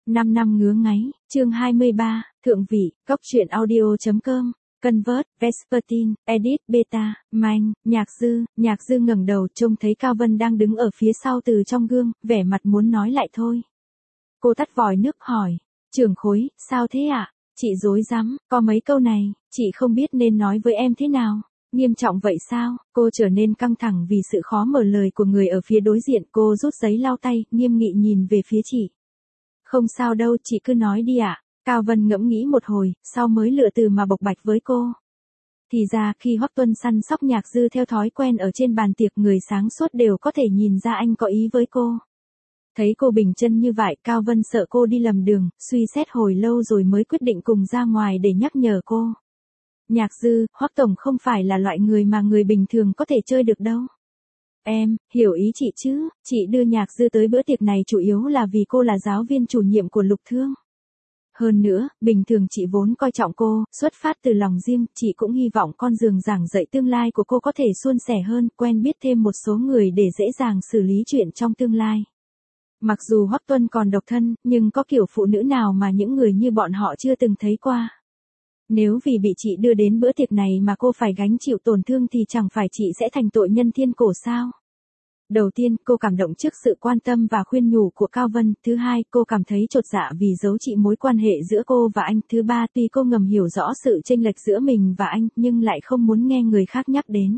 5 năm ngứa ngáy, chương 23, thượng vị, cốc truyện audio.com, Convert, Vespertine, Edit, Beta, Manh, Nhạc Dư ngẩng đầu trông thấy Cao Vân đang đứng ở phía sau từ trong gương, vẻ mặt muốn nói lại thôi. Cô tắt vòi nước hỏi, trưởng khối, sao thế ạ? Chị rối rắm, có mấy câu này, chị không biết nên nói với em thế nào. Nghiêm trọng vậy sao? Cô trở nên căng thẳng vì sự khó mở lời của người ở phía đối diện. Cô rút giấy lau tay, nghiêm nghị nhìn về phía chị. Không sao đâu, chị cứ nói đi ạ. Cao Vân ngẫm nghĩ một hồi, sau mới lựa từ mà bộc bạch với cô. Thì ra khi Hoắc Tuân săn sóc Nhạc Dư theo thói quen ở trên bàn tiệc, người sáng suốt đều có thể nhìn ra anh có ý với cô. Thấy cô bình chân như vậy, Cao Vân sợ cô đi lầm đường, suy xét hồi lâu rồi mới quyết định cùng ra ngoài để nhắc nhở cô. Nhạc Dư, Hoắc tổng không phải là loại người mà người bình thường có thể chơi được đâu. Em, hiểu ý chị chứ, chị đưa Nhạc Dư tới bữa tiệc này chủ yếu là vì cô là giáo viên chủ nhiệm của Lục Thương. Hơn nữa, bình thường chị vốn coi trọng cô, xuất phát từ lòng riêng, chị cũng hy vọng con giường giảng dạy tương lai của cô có thể suôn sẻ hơn, quen biết thêm một số người để dễ dàng xử lý chuyện trong tương lai. Mặc dù Hoắc Tuân còn độc thân, nhưng có kiểu phụ nữ nào mà những người như bọn họ chưa từng thấy qua. Nếu vì bị chị đưa đến bữa tiệc này mà cô phải gánh chịu tổn thương thì chẳng phải chị sẽ thành tội nhân thiên cổ sao? Đầu tiên, cô cảm động trước sự quan tâm và khuyên nhủ của Cao Vân. Thứ hai, cô cảm thấy chột dạ vì giấu chị mối quan hệ giữa cô và anh. Thứ ba, tuy cô ngầm hiểu rõ sự chênh lệch giữa mình và anh, nhưng lại không muốn nghe người khác nhắc đến.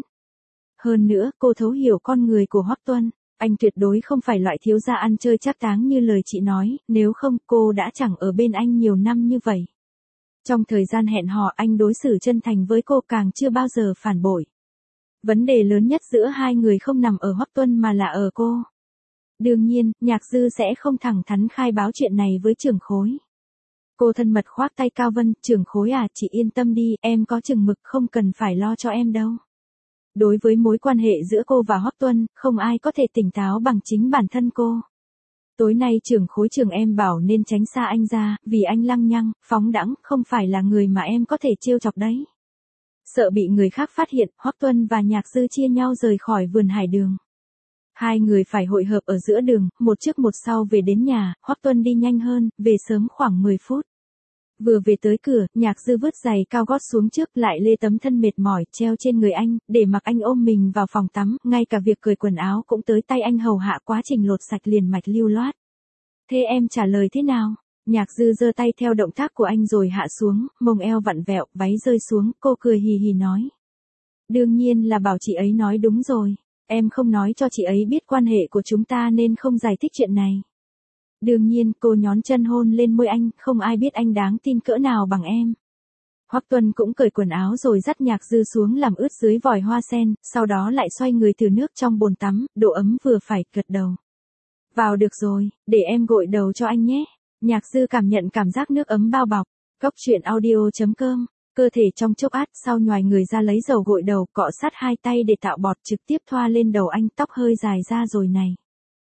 Hơn nữa, cô thấu hiểu con người của Hoắc Tuân. Anh tuyệt đối không phải loại thiếu gia ăn chơi trác táng như lời chị nói, nếu không cô đã chẳng ở bên anh nhiều năm như vậy. Trong thời gian hẹn hò anh đối xử chân thành với cô, càng chưa bao giờ phản bội. Vấn đề lớn nhất giữa hai người không nằm ở Hoắc Tuân mà là ở cô. Đương nhiên, Nhạc Dư sẽ không thẳng thắn khai báo chuyện này với trưởng khối. Cô thân mật khoác tay Cao Vân, trưởng khối à, chị yên tâm đi, em có chừng mực, không cần phải lo cho em đâu. Đối với mối quan hệ giữa cô và Hoắc Tuân, không ai có thể tỉnh táo bằng chính bản thân cô. Tối nay trưởng khối trường em bảo nên tránh xa anh ra, vì anh lăng nhăng, phóng đãng, không phải là người mà em có thể trêu chọc đấy. Sợ bị người khác phát hiện, Hoắc Tuân và Nhạc Dư chia nhau rời khỏi vườn hải đường. Hai người phải hội hợp ở giữa đường, một trước một sau về đến nhà. Hoắc Tuân đi nhanh hơn, về sớm khoảng 10 phút. Vừa về tới cửa, Nhạc Dư vứt giày cao gót xuống trước, lại lê tấm thân mệt mỏi treo trên người anh, để mặc anh ôm mình vào phòng tắm, ngay cả việc cởi quần áo cũng tới tay anh hầu hạ, quá trình lột sạch liền mạch lưu loát. Thế em trả lời thế nào? Nhạc Dư giơ tay theo động tác của anh rồi hạ xuống, mông eo vặn vẹo, váy rơi xuống, cô cười hì hì nói. Đương nhiên là bảo chị ấy nói đúng rồi, em không nói cho chị ấy biết quan hệ của chúng ta nên không giải thích chuyện này. Đương nhiên, cô nhón chân hôn lên môi anh, không ai biết anh đáng tin cỡ nào bằng em. Hoắc Tuân cũng cởi quần áo rồi dắt Nhạc Dư xuống làm ướt dưới vòi hoa sen, sau đó lại xoay người từ nước trong bồn tắm, độ ấm vừa phải, gật đầu. Vào được rồi, để em gội đầu cho anh nhé. Nhạc Dư cảm nhận cảm giác nước ấm bao bọc. Cốc truyện audio.com, cơ thể trong chốc át, sau nhoài người ra lấy dầu gội đầu, cọ sát hai tay để tạo bọt, trực tiếp thoa lên đầu anh, tóc hơi dài ra rồi này.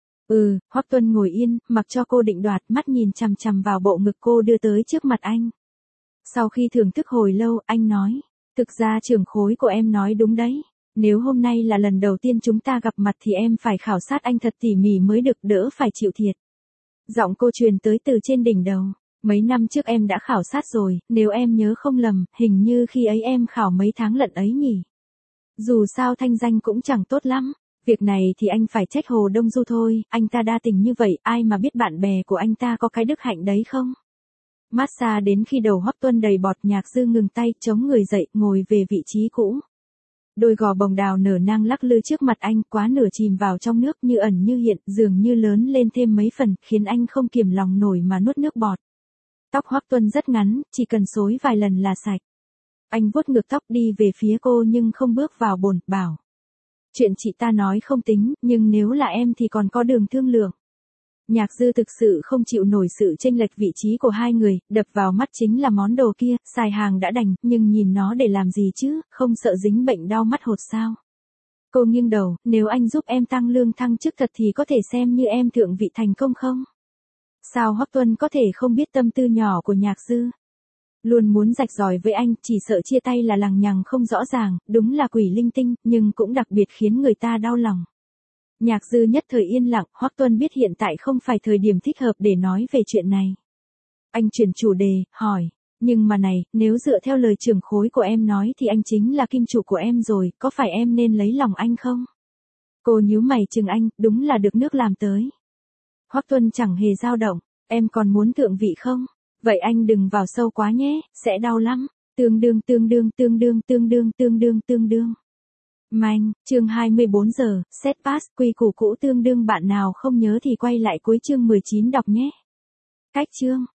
Hoắc Tuân ngồi yên, mặc cho cô định đoạt, mắt nhìn chằm chằm vào bộ ngực cô đưa tới trước mặt anh. Sau khi thưởng thức hồi lâu, anh nói, thực ra trưởng khối của em nói đúng đấy. Nếu hôm nay là lần đầu tiên chúng ta gặp mặt thì em phải khảo sát anh thật tỉ mỉ mới được, đỡ phải chịu thiệt. Giọng cô truyền tới từ trên đỉnh đầu. Mấy năm trước em đã khảo sát rồi, nếu em nhớ không lầm, hình như khi ấy em khảo mấy tháng lận ấy nhỉ. Dù sao thanh danh cũng chẳng tốt lắm. Việc này thì anh phải trách Hồ Đông Du thôi, anh ta đa tình như vậy, ai mà biết bạn bè của anh ta có cái đức hạnh đấy không? Massage đến khi đầu Hoắc Tuân đầy bọt. Nhạc Dư ngừng tay, chống người dậy, ngồi về vị trí cũ. Đôi gò bồng đào nở nang lắc lư trước mặt anh, quá nửa chìm vào trong nước, như ẩn như hiện, dường như lớn lên thêm mấy phần, khiến anh không kiềm lòng nổi mà nuốt nước bọt. Tóc Hoắc Tuân rất ngắn, chỉ cần xối vài lần là sạch. Anh vuốt ngược tóc đi về phía cô nhưng không bước vào bồn, bảo. Chuyện chị ta nói không tính, nhưng nếu là em thì còn có đường thương lượng. Nhạc Dư thực sự không chịu nổi sự chênh lệch vị trí của hai người, đập vào mắt chính là món đồ kia, xài hàng đã đành, nhưng nhìn nó để làm gì chứ, không sợ dính bệnh đau mắt hột sao? Cô nghiêng đầu, nếu anh giúp em tăng lương thăng chức thật thì có thể xem như em thượng vị thành công không? Sao Hoắc Tuân có thể không biết tâm tư nhỏ của Nhạc Dư? Luôn muốn rạch ròi với anh, chỉ sợ chia tay là lằng nhằng không rõ ràng, đúng là quỷ linh tinh, nhưng cũng đặc biệt khiến người ta đau lòng. Nhạc Dư nhất thời yên lặng, Hoắc Tuân biết hiện tại không phải thời điểm thích hợp để nói về chuyện này. Anh chuyển chủ đề, hỏi. Nhưng mà này, nếu dựa theo lời trưởng khối của em nói thì anh chính là kim chủ của em rồi, có phải em nên lấy lòng anh không? Cô nhíu mày chừng anh, đúng là được nước làm tới. Hoắc Tuân chẳng hề dao động, em còn muốn thượng vị không? Vậy anh đừng vào sâu quá nhé, sẽ đau lắm. Tương đương. Manh, chương 24 giờ, set pass, quy củ cũ tương đương bạn nào không nhớ thì quay lại cuối chương 19 đọc nhé. Cách chương.